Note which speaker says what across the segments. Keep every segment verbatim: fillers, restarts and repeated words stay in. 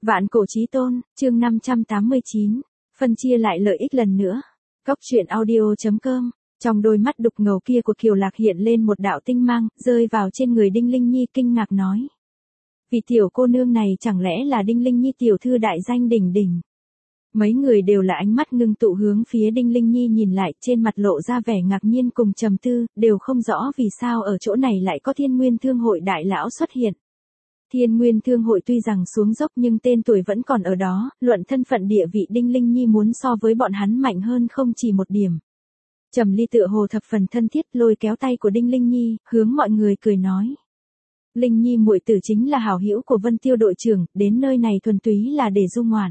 Speaker 1: Vạn cổ chí tôn, chương năm trăm tám mươi chín, phân chia lại lợi ích lần nữa. Cốc truyện audio chấm com, trong đôi mắt đục ngầu kia của Kiều Lạc hiện lên một đạo tinh mang, rơi vào trên người Đinh Linh Nhi kinh ngạc nói. Vì tiểu cô nương này chẳng lẽ là Đinh Linh Nhi tiểu thư đại danh đỉnh đỉnh. Mấy người đều là ánh mắt ngưng tụ hướng phía Đinh Linh Nhi nhìn lại, trên mặt lộ ra vẻ ngạc nhiên cùng trầm tư, đều không rõ vì sao ở chỗ này lại có Thiên Nguyên Thương hội đại lão xuất hiện. Thiên Nguyên Thương hội tuy rằng xuống dốc nhưng tên tuổi vẫn còn ở đó, luận thân phận địa vị Đinh Linh Nhi muốn so với bọn hắn mạnh hơn không chỉ một điểm. Trầm Ly tựa hồ thập phần thân thiết lôi kéo tay của Đinh Linh Nhi, hướng mọi người cười nói. Linh Nhi muội tử chính là hảo hữu của Vân Tiêu đội trưởng, đến nơi này thuần túy là để du ngoạn.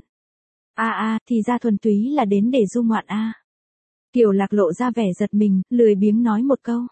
Speaker 1: A a, thì ra thuần túy là đến để du ngoạn a. À. Kiều Lạc lộ ra vẻ giật mình, lười biếng nói một câu.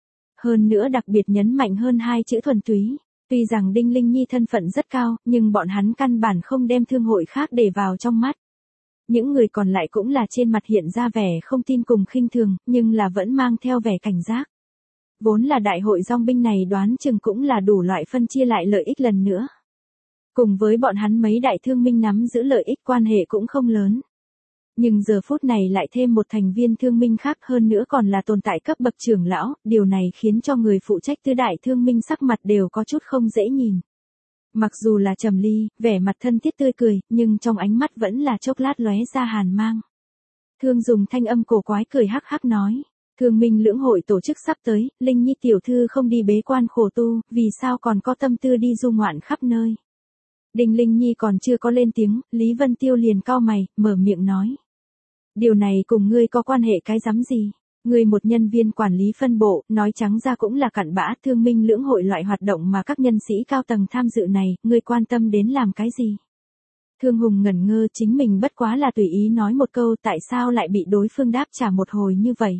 Speaker 1: Hơn nữa đặc biệt nhấn mạnh hơn hai chữ thuần túy. Tuy rằng Đinh Linh Nhi thân phận rất cao, nhưng bọn hắn căn bản không đem thương hội khác để vào trong mắt. Những người còn lại cũng là trên mặt hiện ra vẻ không tin cùng khinh thường, nhưng là vẫn mang theo vẻ cảnh giác. Vốn là đại hội dòng binh này đoán chừng cũng là đủ loại phân chia lại lợi ích lần nữa. Cùng với bọn hắn mấy đại thương minh nắm giữ lợi ích quan hệ cũng không lớn. Nhưng giờ phút này lại thêm một thành viên thương minh khác hơn nữa còn là tồn tại cấp bậc trưởng lão, điều này khiến cho người phụ trách tứ đại thương minh sắc mặt đều có chút không dễ nhìn. Mặc dù là Trầm Ly, vẻ mặt thân thiết tươi cười, nhưng trong ánh mắt vẫn là chốc lát lóe ra hàn mang. Thương dùng thanh âm cổ quái cười hắc hắc nói, thương minh lưỡng hội tổ chức sắp tới, Linh Nhi tiểu thư không đi bế quan khổ tu, vì sao còn có tâm tư đi du ngoạn khắp nơi. Đinh Linh Nhi còn chưa có lên tiếng, Lý Vân Tiêu liền cau mày, mở miệng nói. Điều này cùng ngươi có quan hệ cái rắm gì? Ngươi một nhân viên quản lý phân bộ, nói trắng ra cũng là cặn bã thương minh lưỡng hội loại hoạt động mà các nhân sĩ cao tầng tham dự này, ngươi quan tâm đến làm cái gì? Thương Hùng ngẩn ngơ chính mình bất quá là tùy ý nói một câu tại sao lại bị đối phương đáp trả một hồi như vậy.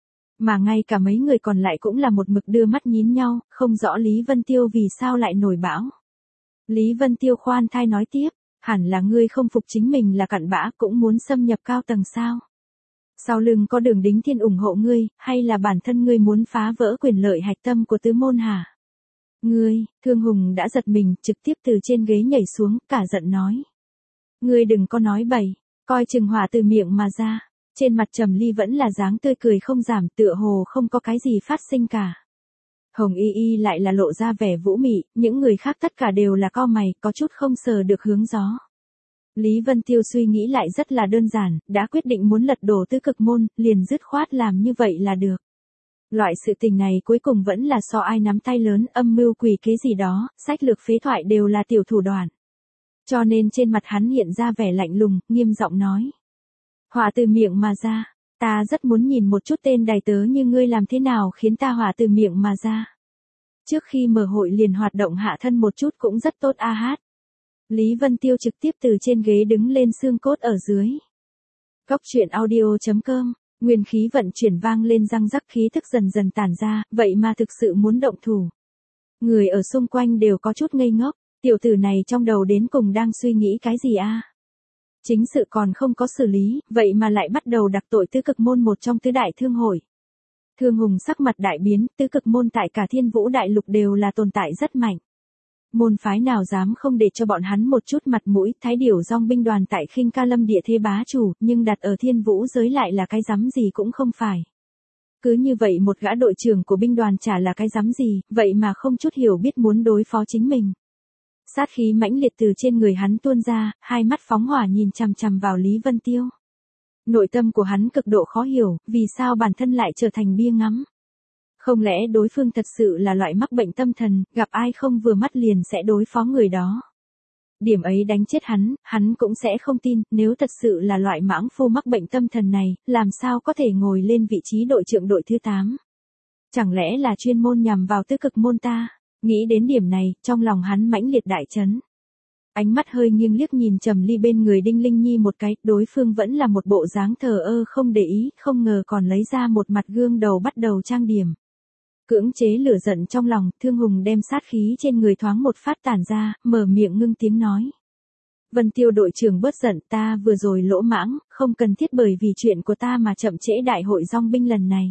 Speaker 1: Mà ngay cả mấy người còn lại cũng là một mực đưa mắt nhín nhau, không rõ Lý Vân Tiêu vì sao lại nổi bão. Lý Vân Tiêu khoan thai nói tiếp, hẳn là ngươi không phục chính mình là cặn bã cũng muốn xâm nhập cao tầng sao. Sau lưng có Đường Đính Thiên ủng hộ ngươi, hay là bản thân ngươi muốn phá vỡ quyền lợi hạch tâm của tứ môn hả? Ngươi, Thương Hùng đã giật mình, trực tiếp từ trên ghế nhảy xuống, cả giận nói. Ngươi đừng có nói bậy, coi chừng hỏa từ miệng mà ra. Trên mặt Trầm Ly vẫn là dáng tươi cười không giảm, tựa hồ không có cái gì phát sinh cả. Hồng Y Y lại là lộ ra vẻ vũ mị, những người khác tất cả đều là cau mày, có chút không sờ được hướng gió. Lý Vân Tiêu suy nghĩ lại rất là đơn giản, đã quyết định muốn lật đổ tứ cực môn, liền dứt khoát làm như vậy là được. Loại sự tình này cuối cùng vẫn là so ai nắm tay lớn, âm mưu quỷ kế gì đó, sách lược phế thoại đều là tiểu thủ đoạn. Cho nên trên mặt hắn hiện ra vẻ lạnh lùng, nghiêm giọng nói. Hỏa từ miệng mà ra. Ta rất muốn nhìn một chút tên đài tớ như ngươi làm thế nào khiến ta hỏa từ miệng mà ra. Trước khi mở hội liền hoạt động hạ thân một chút cũng rất tốt a hát. Lý Vân Tiêu trực tiếp từ trên ghế đứng lên xương cốt ở dưới. Cốc truyện audio chấm com, nguyên khí vận chuyển vang lên răng rắc khí thức dần dần tản ra, vậy mà thực sự muốn động thủ. Người ở xung quanh đều có chút ngây ngốc, tiểu tử này trong đầu đến cùng đang suy nghĩ cái gì a? Chính sự còn không có xử lý, vậy mà lại bắt đầu đặc tội tứ cực môn một trong tứ đại thương hội. Thương Hùng sắc mặt đại biến, tứ cực môn tại cả Thiên Vũ đại lục đều là tồn tại rất mạnh. Môn phái nào dám không để cho bọn hắn một chút mặt mũi, Thái Điểu dòng binh đoàn tại Khinh Ca Lâm địa thế bá chủ, nhưng đặt ở Thiên Vũ giới lại là cái rắm gì cũng không phải. Cứ như vậy một gã đội trưởng của binh đoàn chả là cái rắm gì, vậy mà không chút hiểu biết muốn đối phó chính mình. Sát khí mãnh liệt từ trên người hắn tuôn ra, hai mắt phóng hỏa nhìn chằm chằm vào Lý Vân Tiêu. Nội tâm của hắn cực độ khó hiểu, vì sao bản thân lại trở thành bia ngắm. Không lẽ đối phương thật sự là loại mắc bệnh tâm thần, gặp ai không vừa mắt liền sẽ đối phó người đó. Điểm ấy đánh chết hắn, hắn cũng sẽ không tin, nếu thật sự là loại mãng phu mắc bệnh tâm thần này, làm sao có thể ngồi lên vị trí đội trưởng đội thứ tám. Chẳng lẽ là chuyên môn nhằm vào tứ cực môn ta? Nghĩ đến điểm này, trong lòng hắn mãnh liệt đại chấn. Ánh mắt hơi nghiêng liếc nhìn Trầm Ly bên người Đinh Linh Nhi một cái, đối phương vẫn là một bộ dáng thờ ơ không để ý, không ngờ còn lấy ra một mặt gương đầu bắt đầu trang điểm. Cưỡng chế lửa giận trong lòng, Thương Hùng đem sát khí trên người thoáng một phát tản ra, mở miệng ngưng tiếng nói. Vân Tiêu đội trưởng bớt giận, ta vừa rồi lỗ mãng, không cần thiết bởi vì chuyện của ta mà chậm trễ đại hội dòng binh lần này.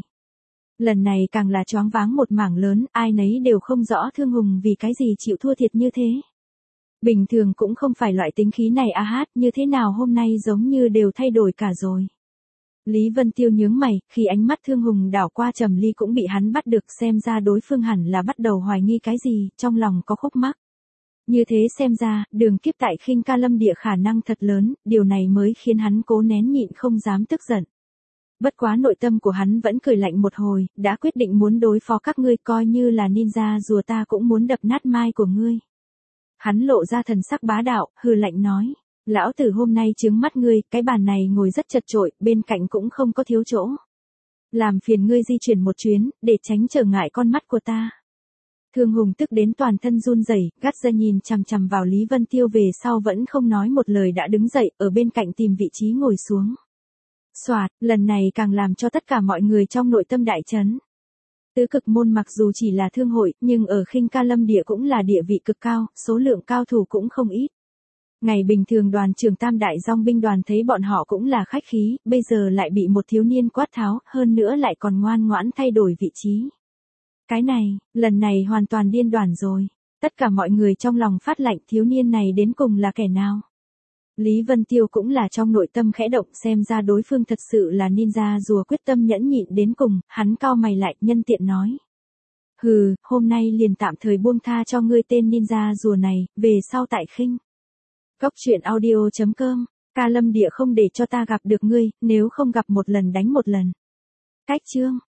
Speaker 1: Lần này càng là choáng váng một mảng lớn, ai nấy đều không rõ Thương Hùng vì cái gì chịu thua thiệt như thế. Bình thường cũng không phải loại tính khí này a hát, như thế nào hôm nay giống như đều thay đổi cả rồi. Lý Vân Tiêu nhướng mày, khi ánh mắt Thương Hùng đảo qua Trầm Ly cũng bị hắn bắt được, xem ra đối phương hẳn là bắt đầu hoài nghi cái gì, trong lòng có khúc mắc. Như thế xem ra, đường kiếp tại Khinh Ca Lâm Địa khả năng thật lớn, điều này mới khiến hắn cố nén nhịn không dám tức giận. Bất quá nội tâm của hắn vẫn cười lạnh một hồi, đã quyết định muốn đối phó các ngươi, coi như là ninja rùa ta cũng muốn đập nát mai của ngươi. Hắn lộ ra thần sắc bá đạo, hừ lạnh nói. Lão tử hôm nay trướng mắt ngươi, cái bàn này ngồi rất chật chội, bên cạnh cũng không có thiếu chỗ. Làm phiền ngươi di chuyển một chuyến, để tránh trở ngại con mắt của ta. Thương Hùng tức đến toàn thân run rẩy, gắt ra nhìn chằm chằm vào Lý Vân Tiêu, về sau vẫn không nói một lời đã đứng dậy, ở bên cạnh tìm vị trí ngồi xuống. Soạt, lần này càng làm cho tất cả mọi người trong nội tâm đại chấn. Tứ cực môn mặc dù chỉ là thương hội, nhưng ở Khinh Ca Lâm Địa cũng là địa vị cực cao, số lượng cao thủ cũng không ít. Ngày bình thường đoàn trưởng Tam Đại Dòng binh đoàn thấy bọn họ cũng là khách khí, bây giờ lại bị một thiếu niên quát tháo, hơn nữa lại còn ngoan ngoãn thay đổi vị trí. Cái này, lần này hoàn toàn điên đoản rồi. Tất cả mọi người trong lòng phát lạnh, thiếu niên này đến cùng là kẻ nào? Lý Vân Tiêu cũng là trong nội tâm khẽ động, xem ra đối phương thật sự là ninja rùa, quyết tâm nhẫn nhịn đến cùng, hắn cau mày lại, nhân tiện nói. Hừ, hôm nay liền tạm thời buông tha cho ngươi tên ninja rùa này, về sau tại Khinh. Cốc truyện audio chấm com, Ca Lâm Địa không để cho ta gặp được ngươi, nếu không gặp một lần đánh một lần. Cách chương.